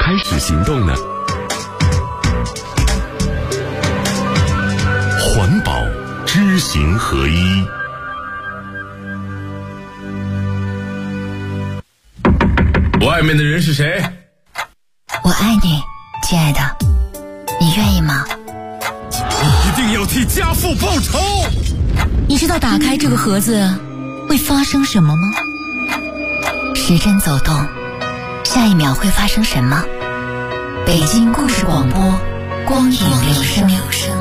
开始行动呢？环保知行合一。外面的人是谁？ 我爱你，亲爱的，你愿意吗？ 你一定要替家父报仇！ 你知道打开这个盒子会发生什么吗？时针走动，下一秒会发生什么？北京故事广播，光影留声。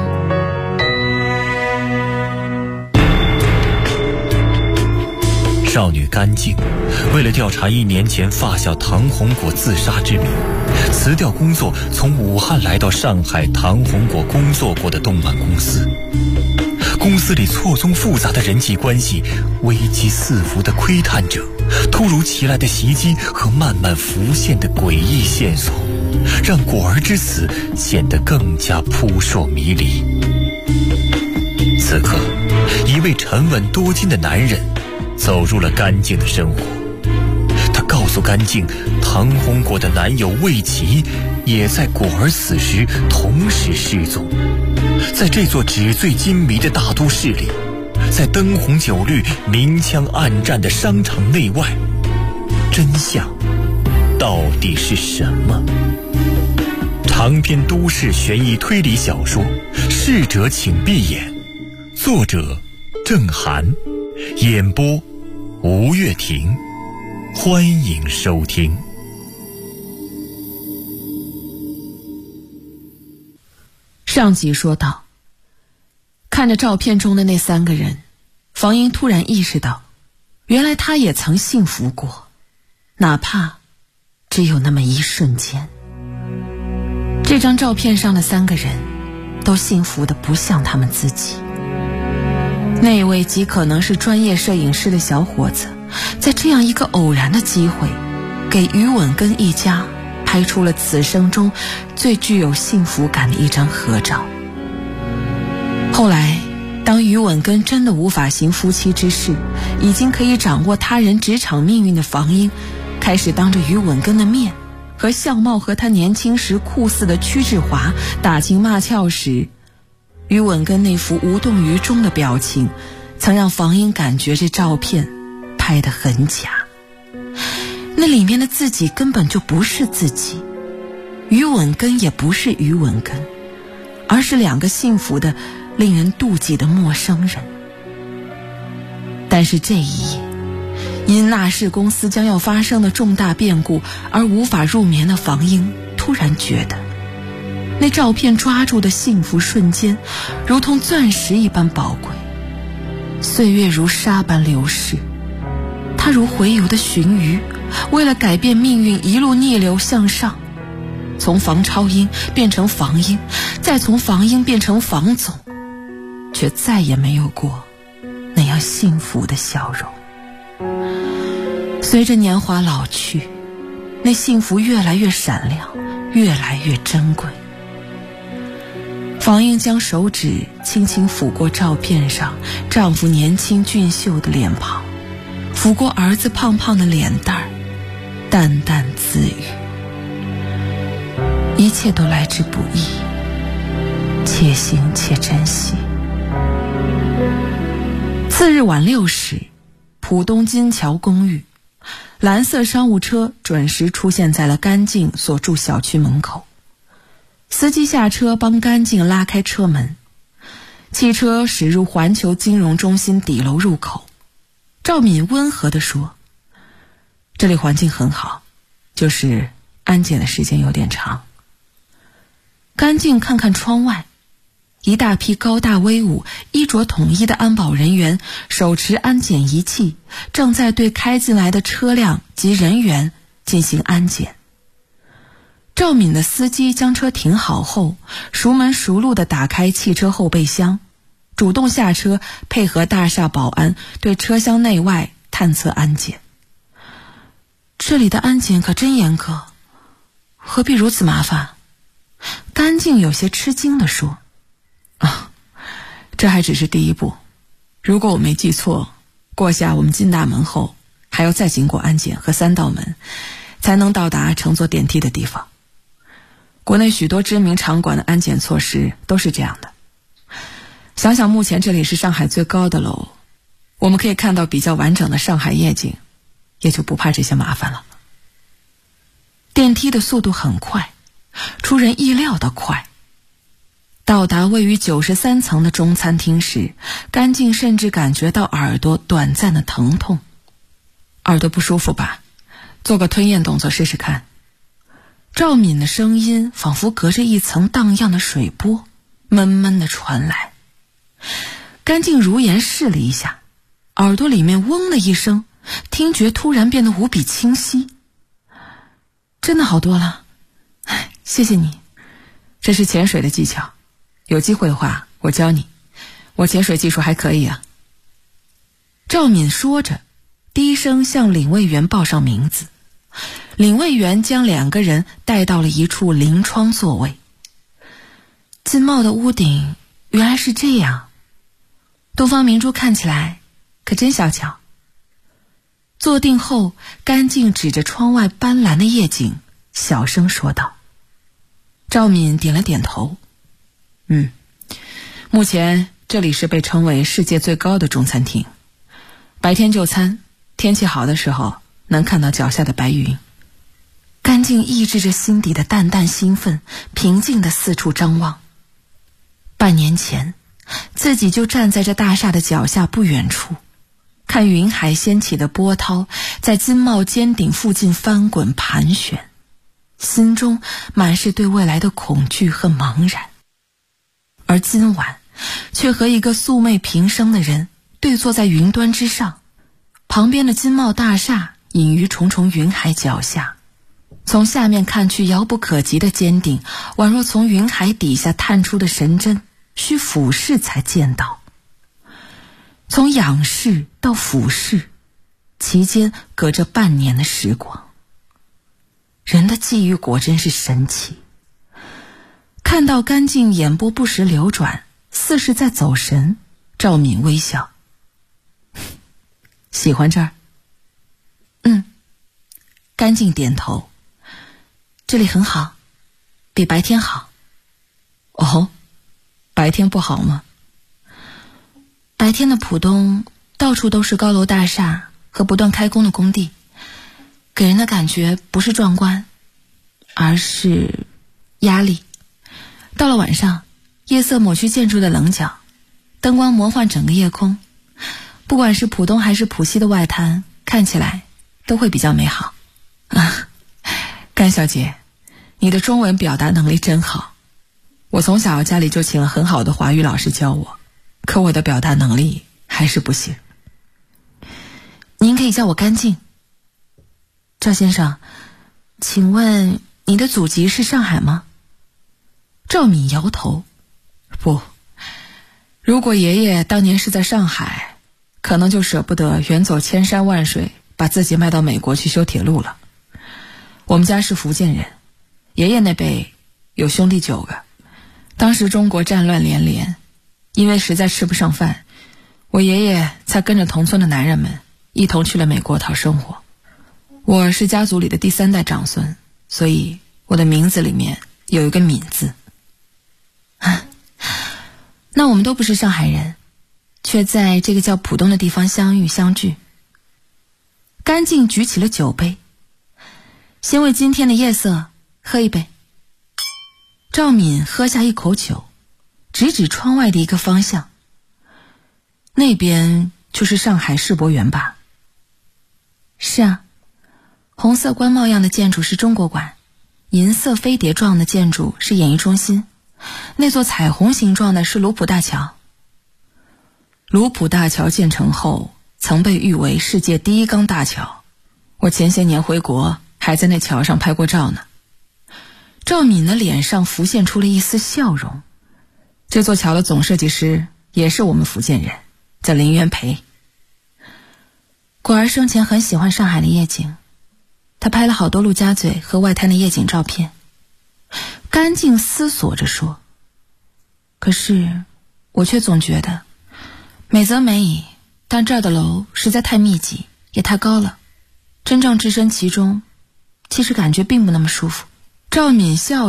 少女甘静为了调查1年前发小唐红果自杀之谜，辞掉工作，从武汉来到上海唐红果工作过的动漫公司。公司里错综复杂的人际关系，危机四伏的窥探者，突如其来的袭击和慢慢浮现的诡异线索，让果儿之死显得更加扑朔迷离。此刻，一位沉稳多金的男人走入了甘静的生活。他告诉甘静，唐红果的男友魏琪也在果儿死时同时失踪。在这座纸醉金迷的大都市里，在灯红酒绿、明枪暗战的商场内外，真相到底是什么？长篇都市悬疑推理小说《逝者请闭眼》，作者郑涵，演播吴月婷，欢迎收听。 上集说到，看着照片中的那3个人，房英突然意识到，原来他也曾幸福过，哪怕只有那么一瞬间。这张照片上的3个人都幸福得不像他们自己。那位极可能是专业摄影师的小伙子，在这样一个偶然的机会，给于稳根一家拍出了此生中最具有幸福感的一张合照。后来当于稳根真的无法行夫妻之事，已经可以掌握他人职场命运的房英，开始当着于稳根的面和相貌和他年轻时酷似的屈志华打情骂俏时，于稳根那副无动于衷的表情曾让房英感觉这照片拍得很假，那里面的自己根本就不是自己，于稳根也不是于稳根，而是2个幸福的令人妒忌的陌生人。但是这一夜，因纳氏公司将要发生的重大变故而无法入眠的房英突然觉得，那照片抓住的幸福瞬间如同钻石一般宝贵。岁月如沙般流逝，他如洄游的鲟鱼，为了改变命运一路逆流向上，从房超英变成房英，再从房英变成房总，却再也没有过那样幸福的笑容。随着年华老去，那幸福越来越闪亮，越来越珍贵。房英将手指轻轻抚过照片上丈夫年轻俊秀的脸庞，抚过儿子胖胖的脸蛋儿，淡淡自语：一切都来之不易，且行且珍惜。次日晚6时，浦东金桥公寓，蓝色商务车准时出现在了甘静所住小区门口。司机下车帮甘静拉开车门，汽车驶入环球金融中心底楼入口。赵敏温和地说：这里环境很好，就是安检的时间有点长。甘静看看窗外，一大批高大威武、衣着统一的安保人员手持安检仪器，正在对开进来的车辆及人员进行安检。赵敏的司机将车停好后，熟门熟路地打开汽车后备箱，主动下车配合大厦保安对车厢内外探测安检。这里的安检可真严格，何必如此麻烦？甘静有些吃惊地说：这还只是第一步，如果我没记错，过下我们金大门后还要再经过安检和3道门，才能到达乘坐电梯的地方。 国内许多知名场馆的安检措施都是这样的。想想目前这里是上海最高的楼，我们可以看到比较完整的上海夜景，也就不怕这些麻烦了。电梯的速度很快，出人意料的快。到达位于93层的中餐厅时，甘静甚至感觉到耳朵短暂的疼痛。耳朵不舒服吧？做个吞咽动作试试看。赵敏的声音仿佛隔着一层荡漾的水波，闷闷地传来。甘静如言试了一下，耳朵里面嗡的一声，听觉突然变得无比清晰。真的好多了，谢谢你。这是潜水的技巧，有机会的话我教你，我潜水技术还可以啊。赵敏说着，低声向领卫员报上名字。领卫员将2个人带到了一处临窗座位。金茂的屋顶原来是这样，东方明珠看起来可真小巧。坐定后，甘静指着窗外斑斓的夜景，小声说道。赵敏点了点头。目前这里是被称为世界最高的中餐厅，白天就餐，天气好的时候能看到脚下的白云。甘静抑制着心底的淡淡兴奋，平静地四处张望。半年前，自己就站在这大厦的脚下不远处，看云海掀起的波涛在金茂尖顶附近翻滚盘旋，心中满是对未来的恐惧和茫然。而今晚却和一个素昧平生的人对坐在云端之上，旁边的金茂大厦隐于重重云海脚下，从下面看去遥不可及的尖顶，宛若从云海底下探出的神针，需俯视才见到。从仰视到俯视，其间隔着半年的时光。人的际遇果真是神奇。看到甘静眼波不时流转，似是在走神，赵敏微笑。喜欢这儿？甘静点头。这里很好，比白天好。哦，白天不好吗？白天的浦东到处都是高楼大厦和不断开工的工地，给人的感觉不是壮观，而是压力。到了晚上，夜色抹去建筑的棱角，灯光魔幻整个夜空，不管是浦东还是浦西的外滩，看起来都会比较美好。甘小姐，你的中文表达能力真好。我从小家里就请了很好的华语老师教我，可我的表达能力还是不行。您可以叫我甘静。赵先生，请问你的祖籍是上海吗？赵敏摇头。不，如果爷爷当年是在上海，可能就舍不得远走千山万水，把自己卖到美国去修铁路了。我们家是福建人，爷爷那辈有兄弟9个，当时中国战乱连连，因为实在吃不上饭，我爷爷才跟着同村的男人们一同去了美国讨生活。我是家族里的第3代长孙，所以我的名字里面有一个敏字。那我们都不是上海人，却在这个叫浦东的地方相遇相聚。甘静举起了酒杯，先为今天的夜色喝一杯。赵敏喝下一口酒，指指窗外的一个方向。那边就是上海世博园吧？是啊，红色官帽样的建筑是中国馆，银色飞碟状的建筑是演艺中心，那座彩虹形状的是卢浦大桥。卢浦大桥建成后曾被誉为世界第1钢大桥，我前些年回国还在那桥上拍过照呢。赵敏的脸上浮现出了一丝笑容。这座桥的总设计师也是我们福建人，叫林元培。果儿生前很喜欢上海的夜景，他拍了好多陆家嘴和外滩的夜景照片。甘静思索着说，可是我却总觉得美则美矣，但这儿的楼实在太密集，也太高了，真正置身其中，其实感觉并不那么舒服。赵敏笑着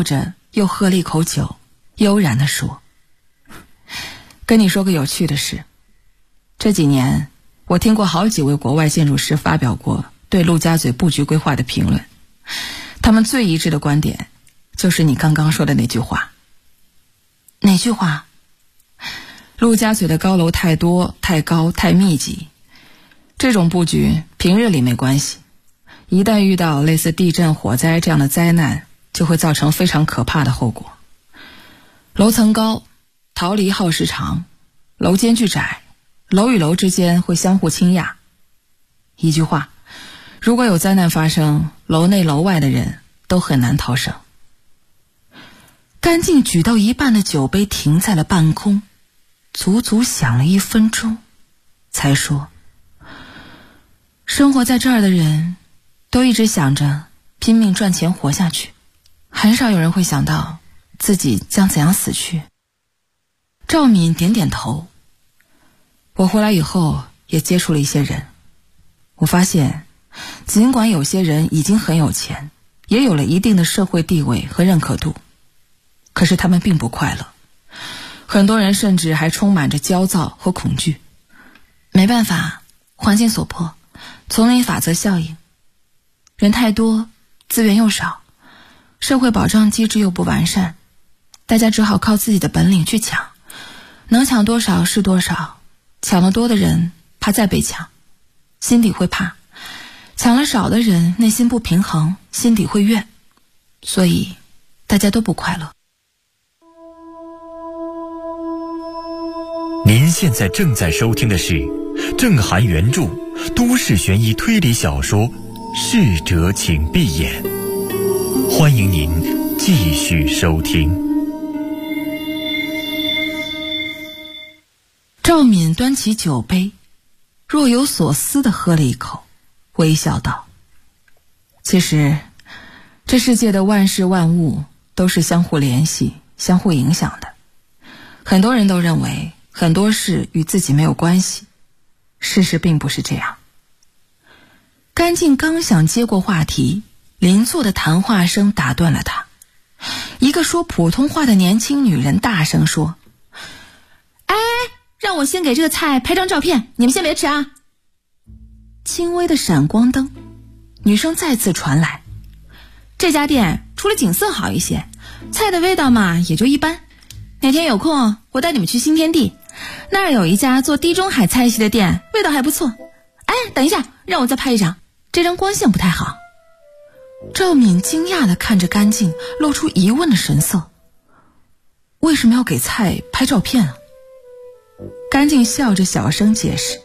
又喝了一口酒，悠然地说：“跟你说个有趣的事，这几年我听过好几位国外建筑师发表过对陆家嘴布局规划的评论，他们最一致的观点就是你刚刚说的那句话。”哪句话？陆家嘴的高楼太多、太高、太密集，这种布局平日里没关系，一旦遇到类似地震、火灾这样的灾难，就会造成非常可怕的后果。楼层高，逃离耗时长，楼间距窄，楼与楼之间会相互倾轧。一句话，如果有灾难发生，楼内楼外的人都很难逃生。甘静举到一半的酒杯停在了半空，足足想了1分钟，才说：“生活在这儿的人都一直想着拼命赚钱活下去，很少有人会想到自己将怎样死去。”赵敏点点头。我回来以后也接触了一些人，我发现尽管有些人已经很有钱，也有了一定的社会地位和认可度，可是他们并不快乐，很多人甚至还充满着焦躁和恐惧。没办法，环境所迫，丛林法则效应，人太多，资源又少，社会保障机制又不完善，大家只好靠自己的本领去抢，能抢多少是多少，抢得多的人怕再被抢，心底会怕，抢了少的人内心不平衡，心底会怨，所以大家都不快乐。 您现在正在收听的是郑涵原著都市悬疑推理小说《逝者请闭眼》，欢迎您继续收听。 赵敏端起酒杯，若有所思地喝了一口，微笑道：“其实这世界的万事万物都是相互联系、相互影响的。很多人都认为很多事与自己没有关系，事实并不是这样。”甘静刚想接过话题，邻座的谈话声打断了他。一个说普通话的年轻女人大声说：“哎，让我先给这个菜拍张照片，你们先别吃啊！”轻微的闪光灯，女声再次传来：“这家店除了景色好一些，菜的味道嘛也就一般。哪天有空我带你们去新天地，那儿有一家做地中海菜系的店，味道还不错。哎，等一下，让我再拍一张，这张光线不太好。”赵敏惊讶地看着甘静，露出疑问的神色：“为什么要给菜拍照片啊？”甘静笑着小声解释：“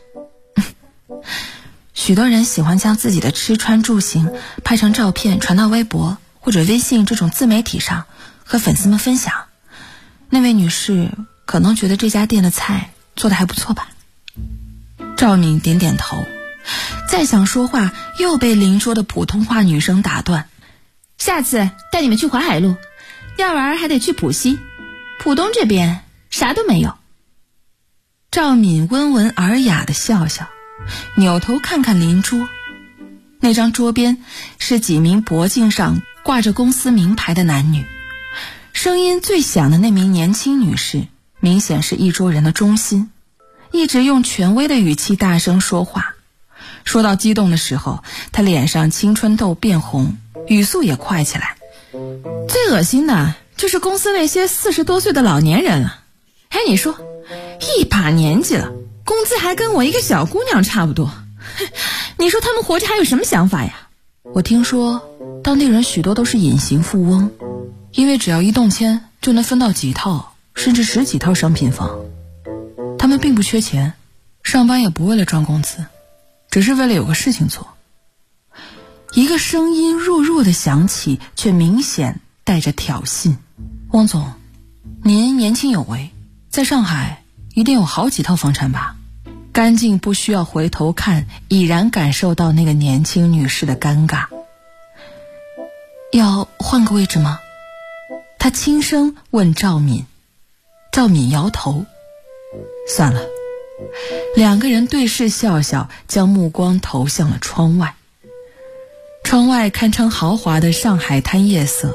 许多人喜欢将自己的吃穿住行拍成照片传到微博或者微信这种自媒体上和粉丝们分享。那位女士可能觉得这家店的菜做得还不错吧？”赵敏点点头，再想说话又被邻桌的普通话女生打断：“下次带你们去淮海路，要玩还得去浦西，浦东这边啥都没有。”赵敏温文尔雅地笑笑，扭头看看邻桌，那张桌边是几名脖颈上挂着公司名牌的男女，声音最响的那名年轻女士明显是一桌人的中心，一直用权威的语气大声说话，说到激动的时候，她脸上青春痘变红，语速也快起来。最恶心的就是公司那些40多岁的老年人了。哎，你说一把年纪了，工资还跟我一个小姑娘差不多，你说他们活着还有什么想法呀？我听说当地人许多都是隐形富翁，因为只要一动迁就能分到几套甚至10几套商品房。他们并不缺钱，上班也不为了赚工资，只是为了有个事情做。一个声音弱弱的响起，却明显带着挑衅：“汪总，您年轻有为，在上海一定有好几套房产吧？”甘静不需要回头看，已然感受到那个年轻女士的尴尬。要换个位置吗？她轻声问赵敏。赵敏摇头。算了。两个人对视笑笑，将目光投向了窗外。窗外堪称豪华的上海滩夜色，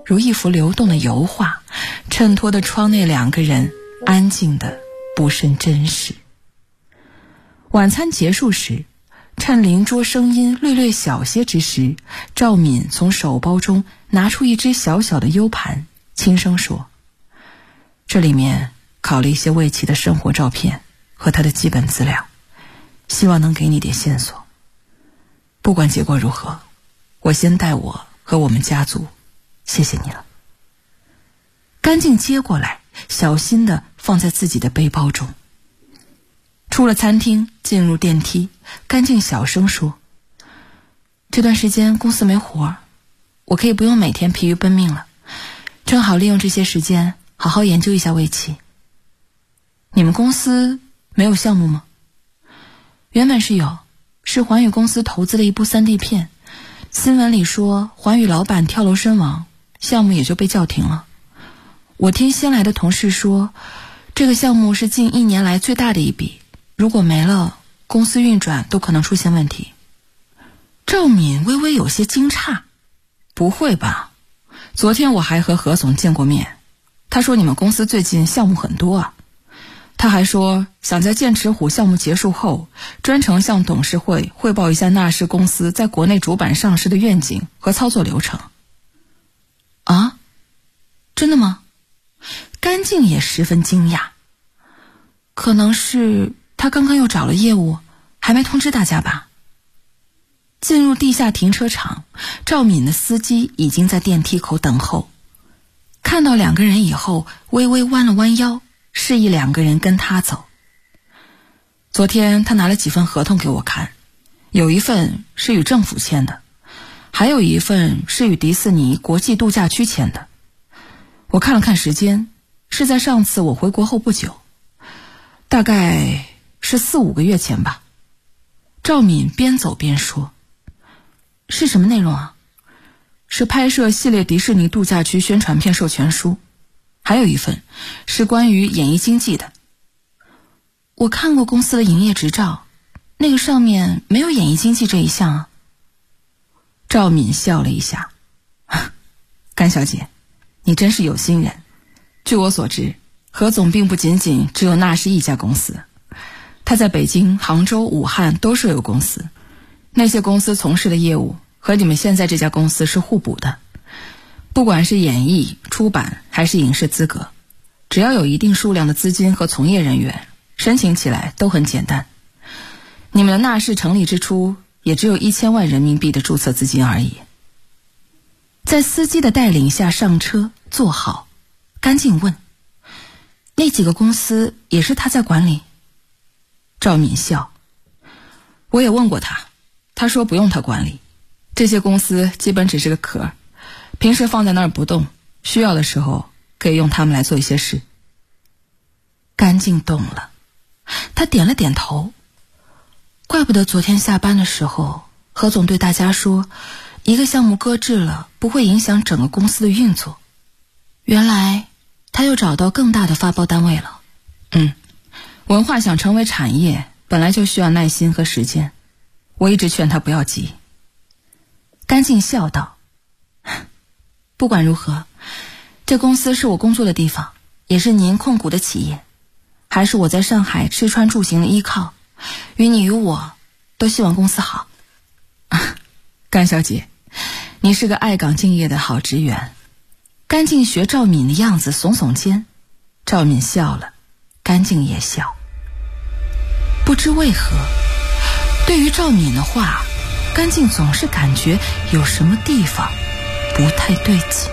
如一幅流动的油画，衬托的窗内两个人安静的不甚真实。晚餐结束时，趁邻桌声音略略小些之时，赵敏从手包中拿出一只小小的 U 盘，轻声说：这里面拷了一些魏琪的生活照片和他的基本资料，希望能给你点线索。不管结果如何，我先代我和我们家族谢谢你了。甘静接过来，小心地放在自己的背包中。出了餐厅，进入电梯，甘静小声说：这段时间公司没活，我可以不用每天疲于奔命了，正好利用这些时间好好研究一下魏琪。你们公司没有项目吗？原本是有，是环宇公司投资了一部 3D 片，新闻里说环宇老板跳楼身亡，项目也就被叫停了。我听新来的同事说，这个项目是近1年来最大的一笔，如果没了，公司运转都可能出现问题。赵敏微微有些惊诧：不会吧？昨天我还和何总见过面，他说你们公司最近项目很多啊。他还说想在剑齿虎项目结束后，专程向董事会汇报一下纳氏公司在国内主板上市的愿景和操作流程。啊？真的吗？甘静也十分惊讶。可能是他刚刚又找了业务，还没通知大家吧。进入地下停车场，赵敏的司机已经在电梯口等候。看到两个人以后，微微弯了弯腰，示意两个人跟他走。昨天他拿了几份合同给我看，有一份是与政府签的，还有一份是与迪士尼国际度假区签的。我看了看时间，是在上次我回国后不久，大概是4-5个月前吧。赵敏边走边说：是什么内容啊？是拍摄系列迪士尼度假区宣传片授权书，还有一份是关于演艺经济的。我看过公司的营业执照，那个上面没有演艺经济这一项啊。赵敏笑了一下：甘小姐，你真是有心人。据我所知，何总并不仅仅只有纳氏一家公司，他在北京、杭州、武汉都设有公司，那些公司从事的业务和你们现在这家公司是互补的。不管是演艺、出版还是影视资格，只要有一定数量的资金和从业人员，申请起来都很简单。你们的纳氏成立之初也只有1000万人民币的注册资金而已。在司机的带领下上车坐好，甘静问：那几个公司也是他在管理？赵敏笑：我也问过他，他说不用他管理，这些公司基本只是个壳，平时放在那儿不动，需要的时候可以用他们来做一些事。甘静动了，他点了点头。怪不得昨天下班的时候，何总对大家说，一个项目搁置了不会影响整个公司的运作。原来他又找到更大的发包单位了。文化想成为产业，本来就需要耐心和时间，我一直劝他不要急。甘静笑道：不管如何，这公司是我工作的地方，也是您控股的企业，还是我在上海吃穿住行的依靠，与你与我都希望公司好。甘小姐，你是个爱岗敬业的好职员。甘静学赵敏的样子耸耸肩，赵敏笑了，甘静也笑。不知为何，对于赵敏的话，甘静总是感觉有什么地方不太对劲。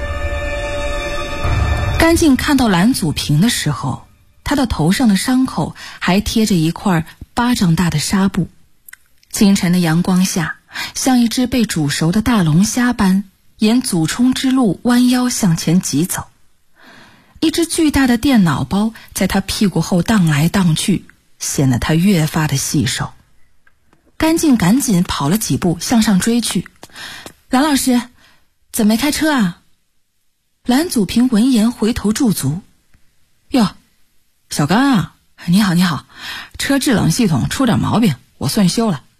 甘静看到蓝祖平的时候，他的头上的伤口还贴着一块巴掌大的纱布。清晨的阳光下，像一只被煮熟的大龙虾般沿祖冲之路弯腰向前疾走。一只巨大的电脑包在他屁股后荡来荡去，显得他越发的细瘦。甘静赶紧跑了几步向上追去：蓝老师，怎么没开车啊？蓝祖平闻言回头驻足：哟，小甘啊，你好你好，车制冷系统出点毛病，我算修了。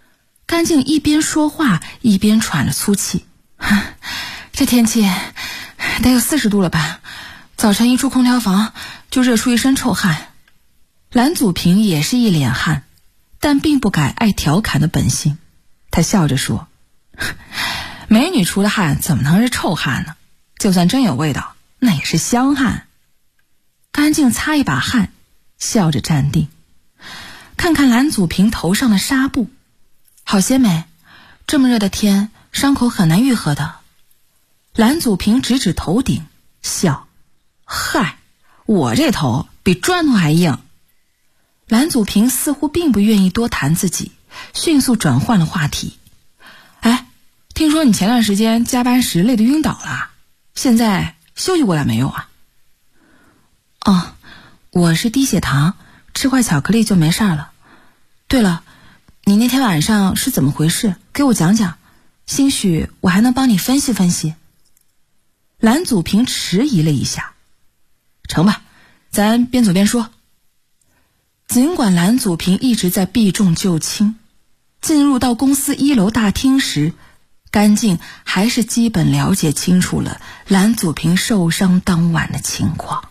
甘静一边说话一边喘着粗气：这天气得有40度了吧，早晨一出空调房就热出一身臭汗。蓝祖平也是一脸汗，但并不改爱调侃的本性。他笑着说，美女出的汗怎么能是臭汗呢？就算真有味道，那也是香汗。甘静擦一把汗，笑着站定，看看蓝祖平头上的纱布，好些没？这么热的天，伤口很难愈合的。蓝祖平指指头顶，笑，嗨，我这头比砖头还硬。蓝祖平似乎并不愿意多谈自己，迅速转换了话题。哎，听说你前段时间加班时累得晕倒了，现在休息过来没有啊？哦，我是低血糖，吃块巧克力就没事了。对了，你那天晚上是怎么回事？给我讲讲，兴许我还能帮你分析分析。蓝祖平迟疑了一下，成吧，咱边走边说。尽管蓝祖平一直在避重就轻，进入到公司1楼大厅时，甘静还是基本了解清楚了蓝祖平受伤当晚的情况。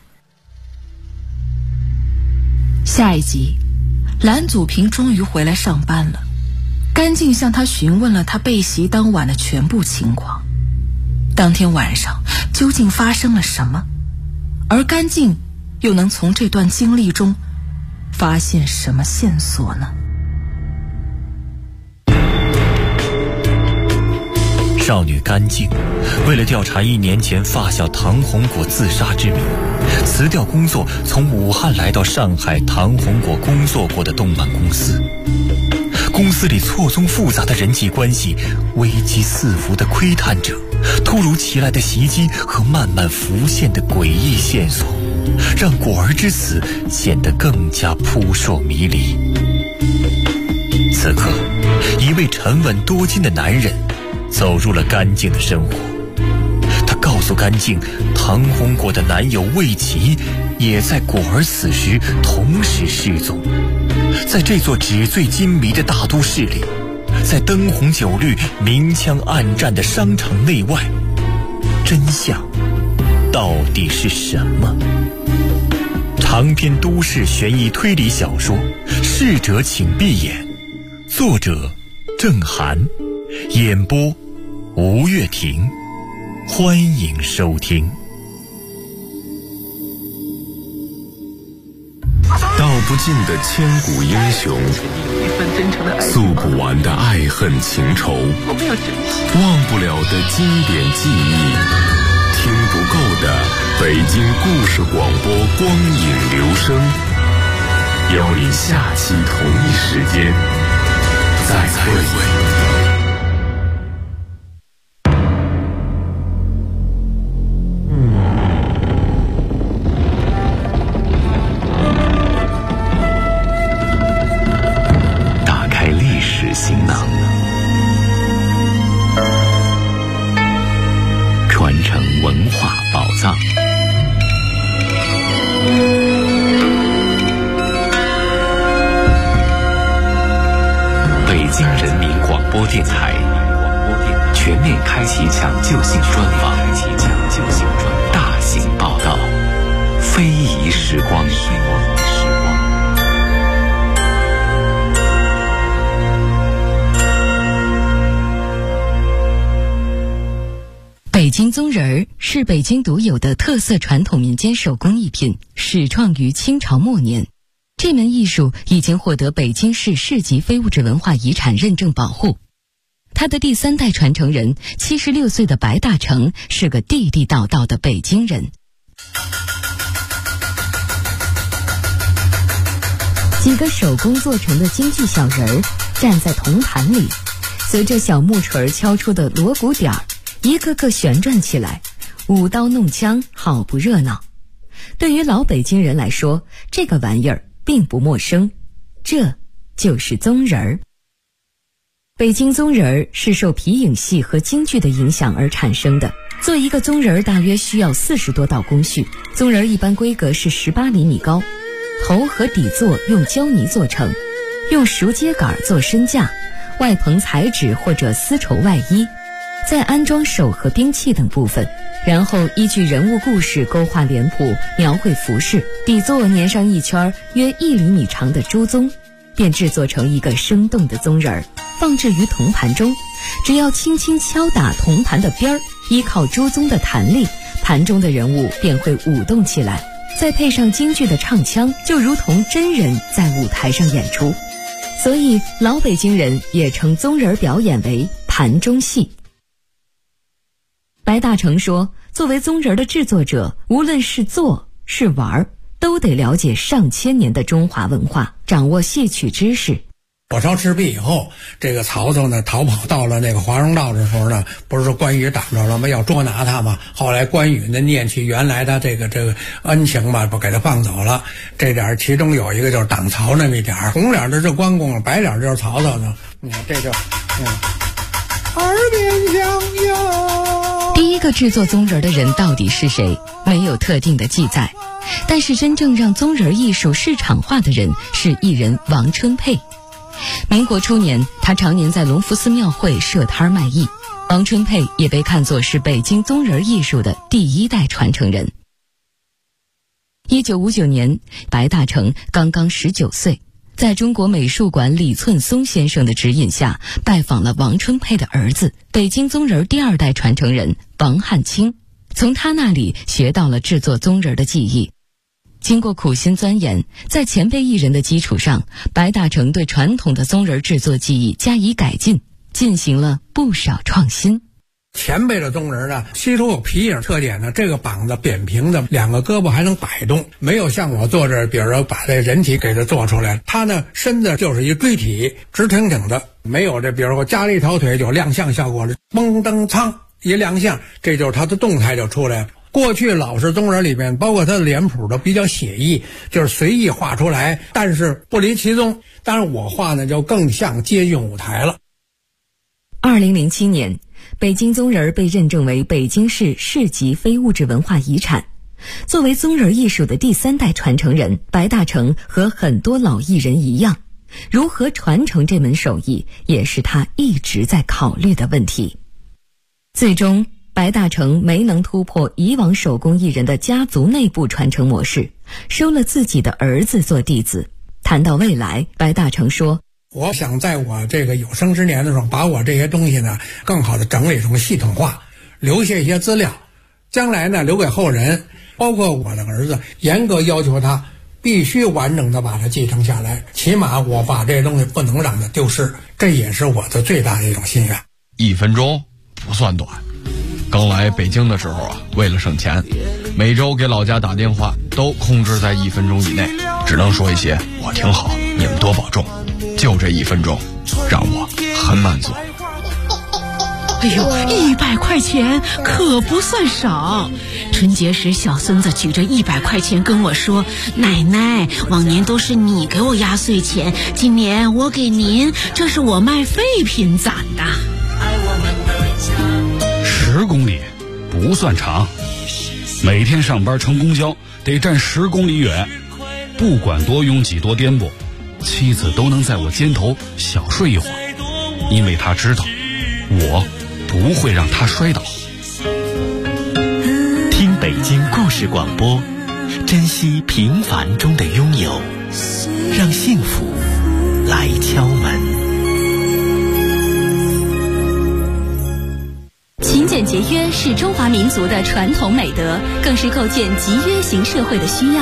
下一集，蓝祖平终于回来上班了，甘静向他询问了他被袭当晚的全部情况。当天晚上究竟发生了什么？而甘静又能从这段经历中发现什么线索呢？ 少女甘静为了调查1年前发小唐红果自杀之谜，辞掉工作，从武汉来到上海唐红果工作过的动漫公司。公司里错综复杂的人际关系，危机四伏的窥探者，突如其来的袭击和慢慢浮现的诡异线索，让果儿之死显得更加扑朔迷离。此刻，一位沉稳多金的男人走入了甘静的生活。他告诉甘静，唐红果的男友魏琪也在果儿死时同时失踪。在这座纸醉金迷的大都市里，在灯红酒绿、明枪暗战的商场内外，真相到底是什么？长篇都市悬疑推理小说《逝者请闭眼》，作者郑涵，演播吴月婷，欢迎收听。 道不尽的千古英雄，诉不完的爱恨情仇，忘不了的经典记忆，听不够的北京故事广播光影留声，邀你下期同一时间再会。行囊，传承文化宝藏。北京人民广播电台全面开启抢救性专访，大型报道，非遗时光。 北京宗人儿是北京独有的特色传统民间手工艺品，始创于清朝末年。这门艺术已经获得北京市市级非物质文化遗产认证保护。他的第3代传承人76岁的白大成是个地地道道的北京人。几个手工做成的京剧小人儿站在铜坛里，随着小木锤敲出的锣鼓点儿，一个个旋转起来，舞刀弄枪，好不热闹。对于老北京人来说，这个玩意儿并不陌生，这就是宗人儿。北京宗人儿是受皮影戏和京剧的影响而产生的。做一个宗人儿大约需要40多道工序，宗人儿一般规格是18厘米高，头和底座用胶泥做成，用熟秸秆做身架，外棚彩纸或者丝绸外衣。 再安装手和兵器等部分，然后依据人物故事勾画脸谱，描绘服饰，底座粘上一圈约1厘米长的猪鬃，便制作成一个生动的鬃人，放置于铜盘中。只要轻轻敲打铜盘的边儿，依靠猪鬃的弹力，盘中的人物便会舞动起来，再配上京剧的唱腔，就如同真人在舞台上演出。所以老北京人也称鬃人表演为盘中戏。白大成说，作为鬃人的制作者，无论是做是玩，都得了解上千年的中华文化，掌握戏曲知识。 火烧赤壁以后，这个曹操呢逃跑到了那个华容道的时候呢，不是说关羽挡着了吗？要捉拿他嘛。后来关羽呢念起原来的这个恩情嘛，不给他放走了。这点其中有一个就是挡曹那么一点，红脸的是关公，白脸就是曹操呢。这就耳边响哟。 第一个制作鬃人的人到底是谁？没有特定的记载。但是真正让鬃人艺术市场化的人是艺人王春佩。民国初年，他常年在隆福寺庙会设摊卖艺。王春佩也被看作是北京鬃人艺术的第1代传承人。1959年，白大成刚刚19岁，在中国美术馆李寸松先生的指引下，拜访了王春佩的儿子，北京鬃人第2代传承人王汉卿，从他那里学到了制作鬃人的技艺。经过苦心钻研，在前辈艺人的基础上，白大成对传统的鬃人制作技艺加以改进，进行了不少创新。 前辈的鬃人呢，吸收有皮影特点呢，这个膀子扁平的，2个胳膊还能摆动，没有像我做这，比如说把这人体给它做出来，它呢身子就是一锥体，直挺挺的，没有这，比如说加了一条腿有亮相效果了，嘣噔噌一亮相，这就是它的动态就出来了。过去老式鬃人里面，包括他的脸谱都比较写意，就是随意画出来，但是不离其宗。当然我画呢就更像接近舞台了。 2007年，北京鬃人被认证为北京市市级非物质文化遗产。作为鬃人艺术的第3代传承人，白大成和很多老艺人一样，如何传承这门手艺，也是他一直在考虑的问题。最终白大成没能突破以往手工艺人的家族内部传承模式，收了自己的儿子做弟子。谈到未来，白大成说， 我想在我这个有生之年的时候，把我这些东西呢更好的整理成系统化，留下一些资料，将来呢留给后人，包括我的儿子，严格要求他必须完整的把它继承下来，起码我把这些东西不能让它丢失，这也是我的最大的一种心愿。 1分钟不算短。刚来北京的时候啊，为了省钱，每周给老家打电话都控制在1分钟以内，只能说一些我挺好，你们多保重，就这1分钟让我很满足。 哎呦，100块钱可不算少。春节时小孙子举着100块钱跟我说，奶奶，往年都是你给我压岁钱，今年我给您，这是我卖废品攒的。 10公里不算长，每天上班乘公交得站10公里远，不管多拥挤多颠簸，妻子都能在我肩头小睡一会儿，因为她知道我不会让她摔倒。 听北京故事广播，珍惜平凡中的拥有，让幸福来敲门。 勤俭节约是中华民族的传统美德，更是构建集约型社会的需要。